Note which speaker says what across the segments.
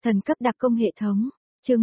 Speaker 1: Thần cấp đặc công hệ thống, chương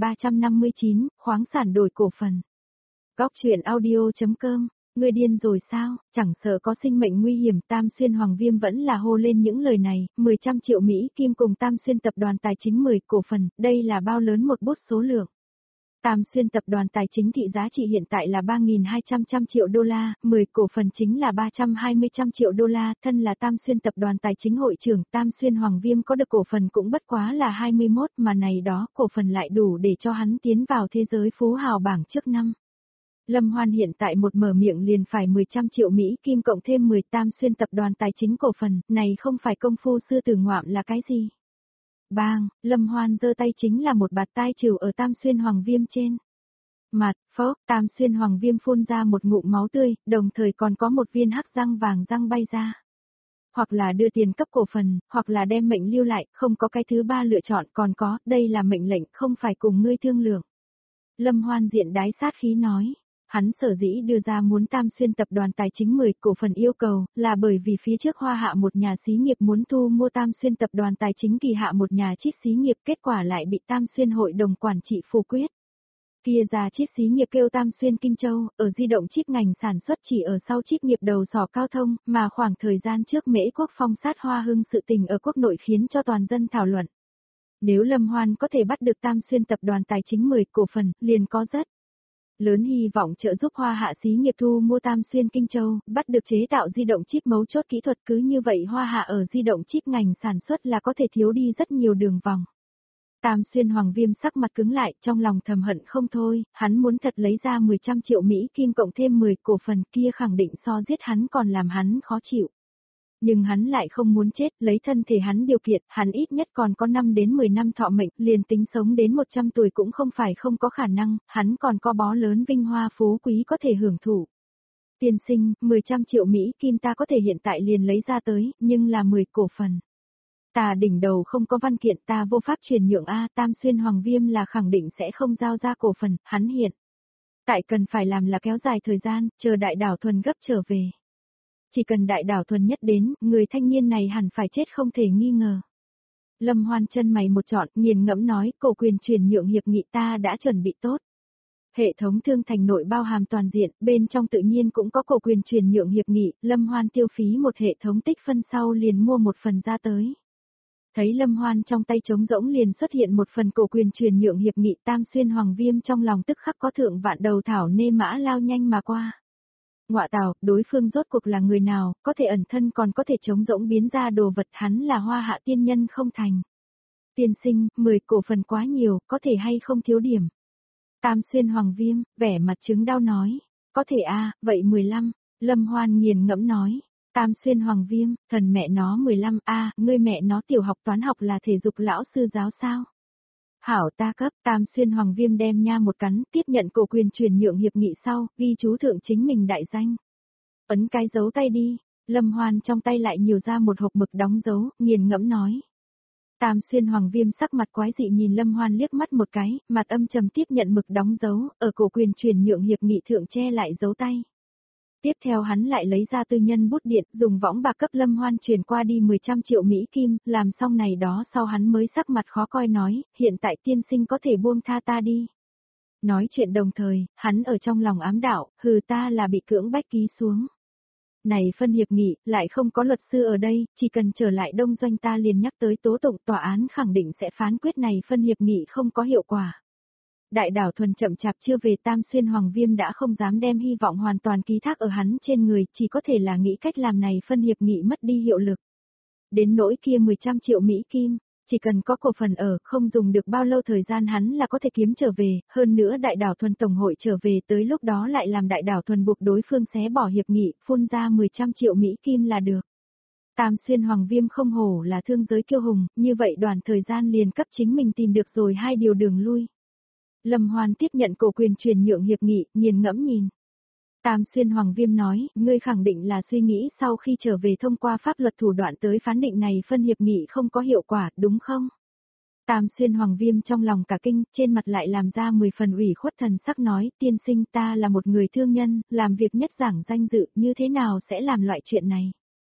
Speaker 1: 1359, khoáng sản đổi cổ phần. Góc truyện audio.com, ngươi điên rồi sao, chẳng sợ có sinh mệnh nguy hiểm. Tam Xuyên Hoàng Viêm vẫn là hô lên những lời này, 100 triệu Mỹ Kim cùng Tam Xuyên tập đoàn tài chính 10 cổ phần, đây là bao lớn một bút số lượng. Tam Xuyên tập đoàn tài chính thị giá trị hiện tại là 3.200 triệu đô la, 10 cổ phần chính là 320 triệu đô la, thân là Tam Xuyên tập đoàn tài chính hội trưởng, Tam Xuyên Hoàng Viêm có được cổ phần cũng bất quá là 21, mà này đó, cổ phần lại đủ để cho hắn tiến vào thế giới phú hào bảng trước năm. Lâm Hoan hiện tại một mở miệng liền phải 100 triệu Mỹ Kim cộng thêm 10 Tam Xuyên tập đoàn tài chính cổ phần, này không phải công phu sư tử ngoạm là cái gì? Bang, Lâm Hoan giơ tay chính là một bạt tai trừ ở Tam Xuyên Hoàng Viêm trên. Mặt, phốc, Tam Xuyên Hoàng Viêm phun ra một ngụm máu tươi, đồng thời còn có một viên hắc răng vàng răng bay ra. Hoặc là đưa tiền cấp cổ phần, hoặc là đem mệnh lưu lại, không có cái thứ ba lựa chọn, còn có, đây là mệnh lệnh, không phải cùng ngươi thương lượng. Lâm Hoan diện đái sát khí nói. Hắn sở dĩ đưa ra muốn Tam Xuyên tập đoàn tài chính 10 cổ phần yêu cầu, là bởi vì phía trước Hoa Hạ một nhà xí nghiệp muốn thu mua Tam Xuyên tập đoàn tài chính Kỳ Hạ một nhà chip xí nghiệp, kết quả lại bị Tam Xuyên hội đồng quản trị phủ quyết. Kia ra chip xí nghiệp kêu Tam Xuyên Kinh Châu, ở di động chip ngành sản xuất chỉ ở sau chip nghiệp đầu sỏ cao thông, mà khoảng thời gian trước Mễ Quốc phong sát Hoa Hưng sự tình ở quốc nội khiến cho toàn dân thảo luận. Nếu Lâm Hoan có thể bắt được Tam Xuyên tập đoàn tài chính 10 cổ phần, liền có rất lớn hy vọng trợ giúp Hoa Hạ xí nghiệp thu mua Tam Xuyên Kinh Châu, bắt được chế tạo di động chip mấu chốt kỹ thuật, cứ như vậy Hoa Hạ ở di động chip ngành sản xuất là có thể thiếu đi rất nhiều đường vòng. Tam Xuyên Hoàng Viêm sắc mặt cứng lại, trong lòng thầm hận không thôi, hắn muốn thật lấy ra 100 triệu Mỹ Kim cộng thêm 10 cổ phần, kia khẳng định so giết hắn còn làm hắn khó chịu. Nhưng hắn lại không muốn chết, lấy thân thể hắn điều kiện, hắn ít nhất còn có 5 đến 10 năm thọ mệnh, liền tính sống đến 100 tuổi cũng không phải không có khả năng, hắn còn có bó lớn vinh hoa phú quý có thể hưởng thụ. Tiên sinh, 100 triệu Mỹ Kim ta có thể hiện tại liền lấy ra tới, nhưng là 10 cổ phần. Ta đỉnh đầu không có văn kiện, ta vô pháp truyền nhượng A. Tam Xuyên Hoàng Viêm là khẳng định sẽ không giao ra cổ phần, hắn hiện tại cần phải làm là kéo dài thời gian, chờ Đại Đảo Thuần gấp trở về. Chỉ cần Đại Đảo Thuần nhất đến, người thanh niên này hẳn phải chết không thể nghi ngờ. Lâm Hoan chân mày một trọn, nghiền ngẫm nói, cổ quyền chuyển nhượng hiệp nghị ta đã chuẩn bị tốt. Hệ thống thương thành nội bao hàm toàn diện, bên trong tự nhiên cũng có cổ quyền chuyển nhượng hiệp nghị, Lâm Hoan tiêu phí một hệ thống tích phân sau liền mua một phần ra tới. Thấy Lâm Hoan trong tay trống rỗng liền xuất hiện một phần cổ quyền chuyển nhượng hiệp nghị, Tam Xuyên Hoàng Viêm trong lòng tức khắc có thượng vạn đầu thảo nê mã lao nhanh mà qua. Ngọa tào, đối phương rốt cuộc là người nào, có thể ẩn thân còn có thể trống rỗng biến ra đồ vật, hắn là Hoa Hạ tiên nhân không thành. Tiên sinh, 10 cổ phần quá nhiều, có thể hay không thiếu điểm. Tam Xuyên Hoàng Viêm, vẻ mặt chứng đau nói, có thể a, vậy 15, Lâm Hoan nghiền ngẫm nói. Tam Xuyên Hoàng Viêm, thần mẹ nó 15 a, ngươi mẹ nó tiểu học toán học là thể dục lão sư giáo sao? Hảo ta cấp, Tam Xuyên Hoàng Viêm đem nha một cắn, tiếp nhận cổ quyền chuyển nhượng hiệp nghị sau, ghi chú thượng chính mình đại danh. Ấn cái dấu tay đi, Lâm Hoan trong tay lại nhiều ra một hộp mực đóng dấu, nghiền ngẫm nói. Tam Xuyên Hoàng Viêm sắc mặt quái dị nhìn Lâm Hoan liếc mắt một cái, mặt âm trầm tiếp nhận mực đóng dấu, ở cổ quyền chuyển nhượng hiệp nghị thượng che lại dấu tay. Tiếp theo hắn lại lấy ra tư nhân bút điện, dùng võng bạc cấp Lâm Hoan chuyển qua đi 100 triệu Mỹ Kim, làm xong này đó sau hắn mới sắc mặt khó coi nói, hiện tại tiên sinh có thể buông tha ta đi. Nói chuyện đồng thời, hắn ở trong lòng ám đạo, hừ ta là bị cưỡng bách ký xuống. Này phân hiệp nghị, lại không có luật sư ở đây, chỉ cần trở lại đông doanh ta liền nhắc tới tố tụng, tòa án khẳng định sẽ phán quyết này phân hiệp nghị không có hiệu quả. Đại Đảo Thuần chậm chạp chưa về, Tam Xuyên Hoàng Viêm đã không dám đem hy vọng hoàn toàn ký thác ở hắn trên người, chỉ có thể là nghĩ cách làm này phân hiệp nghị mất đi hiệu lực. Đến nỗi kia 100 triệu Mỹ Kim, chỉ cần có cổ phần ở, không dùng được bao lâu thời gian hắn là có thể kiếm trở về, hơn nữa Đại Đảo Thuần Tổng hội trở về, tới lúc đó lại làm Đại Đảo Thuần buộc đối phương xé bỏ hiệp nghị, phun ra 100 triệu Mỹ Kim là được. Tam Xuyên Hoàng Viêm không hổ là thương giới kiêu hùng, như vậy đoàn thời gian liền cấp chính mình tìm được rồi hai điều đường lui. Lâm Hoan tiếp nhận cổ quyền chuyển nhượng hiệp nghị, nghiền ngẫm nhìn. Tam Xuyên Hoàng Viêm nói, ngươi khẳng định là suy nghĩ sau khi trở về thông qua pháp luật thủ đoạn tới phán định này phân hiệp nghị không có hiệu quả, đúng không? Tam Xuyên Hoàng Viêm trong lòng cả kinh, trên mặt lại làm ra 10 phần ủy khuất thần sắc nói, tiên sinh ta là một người thương nhân, làm việc nhất giảng danh dự, như thế nào sẽ làm loại chuyện này?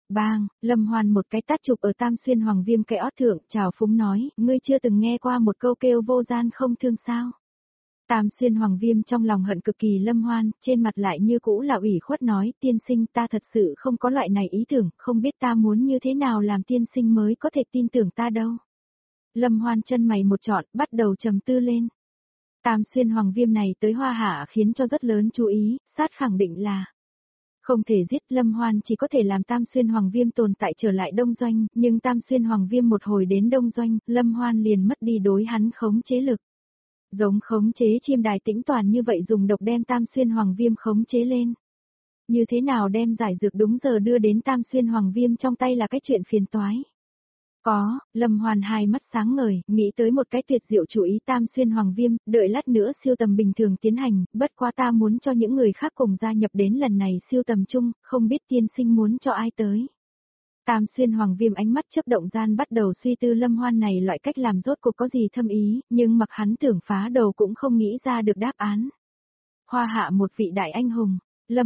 Speaker 1: Bang, Lâm Hoan một cái tát chụp ở Tam Xuyên Hoàng Viêm cái ót thượng, trào phúng nói, ngươi chưa từng nghe qua một câu kêu vô gian không thương sao. Tam Xuyên Hoàng Viêm trong lòng hận cực kỳ Lâm Hoan, trên mặt lại như cũ là ủy khuất nói, tiên sinh ta thật sự không có loại này ý tưởng, không biết ta muốn như thế nào làm tiên sinh mới có thể tin tưởng ta đâu. Lâm Hoan chân mày một trọn, bắt đầu trầm tư lên. Tam Xuyên Hoàng Viêm này tới Hoa Hạ khiến cho rất lớn chú ý, sát khẳng định là không thể giết. Lâm Hoan chỉ có thể làm Tam Xuyên Hoàng Viêm tồn tại trở lại Đông Doanh, nhưng Tam Xuyên Hoàng Viêm một hồi đến Đông Doanh, Lâm Hoan liền mất đi đối hắn khống chế lực. Giống khống chế chim đài tĩnh toàn như vậy dùng độc đem Tam Xuyên Hoàng Viêm khống chế lên. Như thế nào đem giải dược đúng giờ đưa đến Tam Xuyên Hoàng Viêm trong tay là cái chuyện phiền toái. Có, Lâm Hoan hai mắt sáng ngời, nghĩ tới một cái tuyệt diệu chủ ý Tam Xuyên Hoàng Viêm, đợi lát nữa siêu tầm bình thường tiến hành, bất quá ta muốn cho những người khác cùng gia nhập đến lần này siêu tầm chung, không biết tiên sinh muốn cho ai tới. Tam Xuyên Hoàng Viêm ánh mắt chớp động gian bắt đầu suy tư Lâm Hoan này loại cách làm rốt cuộc có gì thâm ý, nhưng mặc hắn tưởng phá đầu cũng không nghĩ ra được đáp án. Hoa Hạ một vị đại anh hùng,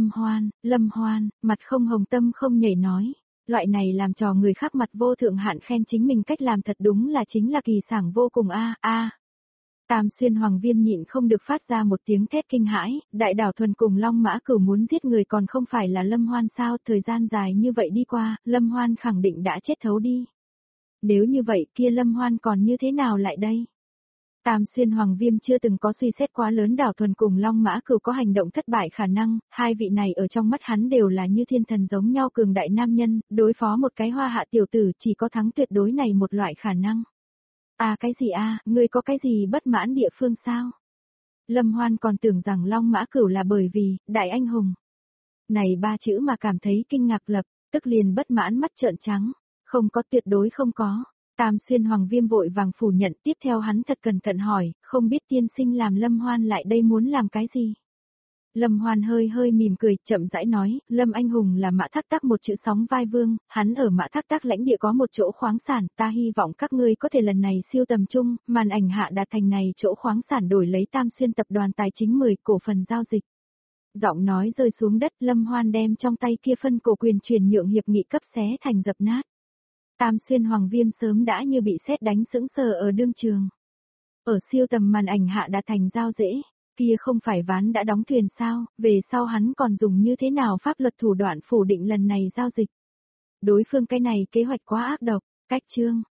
Speaker 1: Lâm Hoan, mặt không hồng tâm không nhảy nói. Loại này làm cho người khác mặt vô thượng hạn khen chính mình cách làm thật đúng là chính là kỳ sảng vô cùng a. Tam Xuyên Hoàng Viêm nhịn không được phát ra một tiếng thét kinh hãi, đại đảo thuần cùng Long Mã Cửu muốn giết người còn không phải là Lâm Hoan sao, thời gian dài như vậy đi qua, Lâm Hoan khẳng định đã chết thấu đi. Nếu như vậy kia Lâm Hoan còn như thế nào lại đây? Tam Xuyên Hoàng Viêm chưa từng có suy xét quá lớn đảo thuần cùng Long Mã Cửu có hành động thất bại khả năng, hai vị này ở trong mắt hắn đều là như thiên thần giống nhau cường đại nam nhân, đối phó một cái Hoa Hạ tiểu tử chỉ có thắng tuyệt đối này một loại khả năng. Cái gì ngươi có cái gì bất mãn địa phương sao? Lâm Hoan còn tưởng rằng Long Mã Cửu là bởi vì, đại anh hùng. Này ba chữ mà cảm thấy kinh ngạc lập, tức liền bất mãn mắt trợn trắng, không có tuyệt đối không có. Tam Xuyên Hoàng Viêm vội vàng phủ nhận, tiếp theo hắn thật cẩn thận hỏi, không biết tiên sinh làm Lâm Hoan lại đây muốn làm cái gì? Lâm Hoan hơi hơi mỉm cười, chậm rãi nói, Lâm anh hùng là Mã Thác Tác một chữ sóng vai vương, hắn ở Mã Thác Tác lãnh địa có một chỗ khoáng sản, ta hy vọng các ngươi có thể lần này siêu tầm chung, màn ảnh hạ đạt thành này chỗ khoáng sản đổi lấy Tam Xuyên tập đoàn tài chính 10 cổ phần giao dịch. Giọng nói rơi xuống đất, Lâm Hoan đem trong tay kia phân cổ quyền chuyển nhượng hiệp nghị cấp xé thành dập nát. Tam Xuyên Hoàng Viêm sớm đã như bị sét đánh sững sờ ở đương trường. Ở siêu tầm màn ảnh hạ đạt thành giao dễ, kia không phải ván đã đóng thuyền sao, về sau hắn còn dùng như thế nào pháp luật thủ đoạn phủ định lần này giao dịch. Đối phương cái này kế hoạch quá ác độc, cách chương.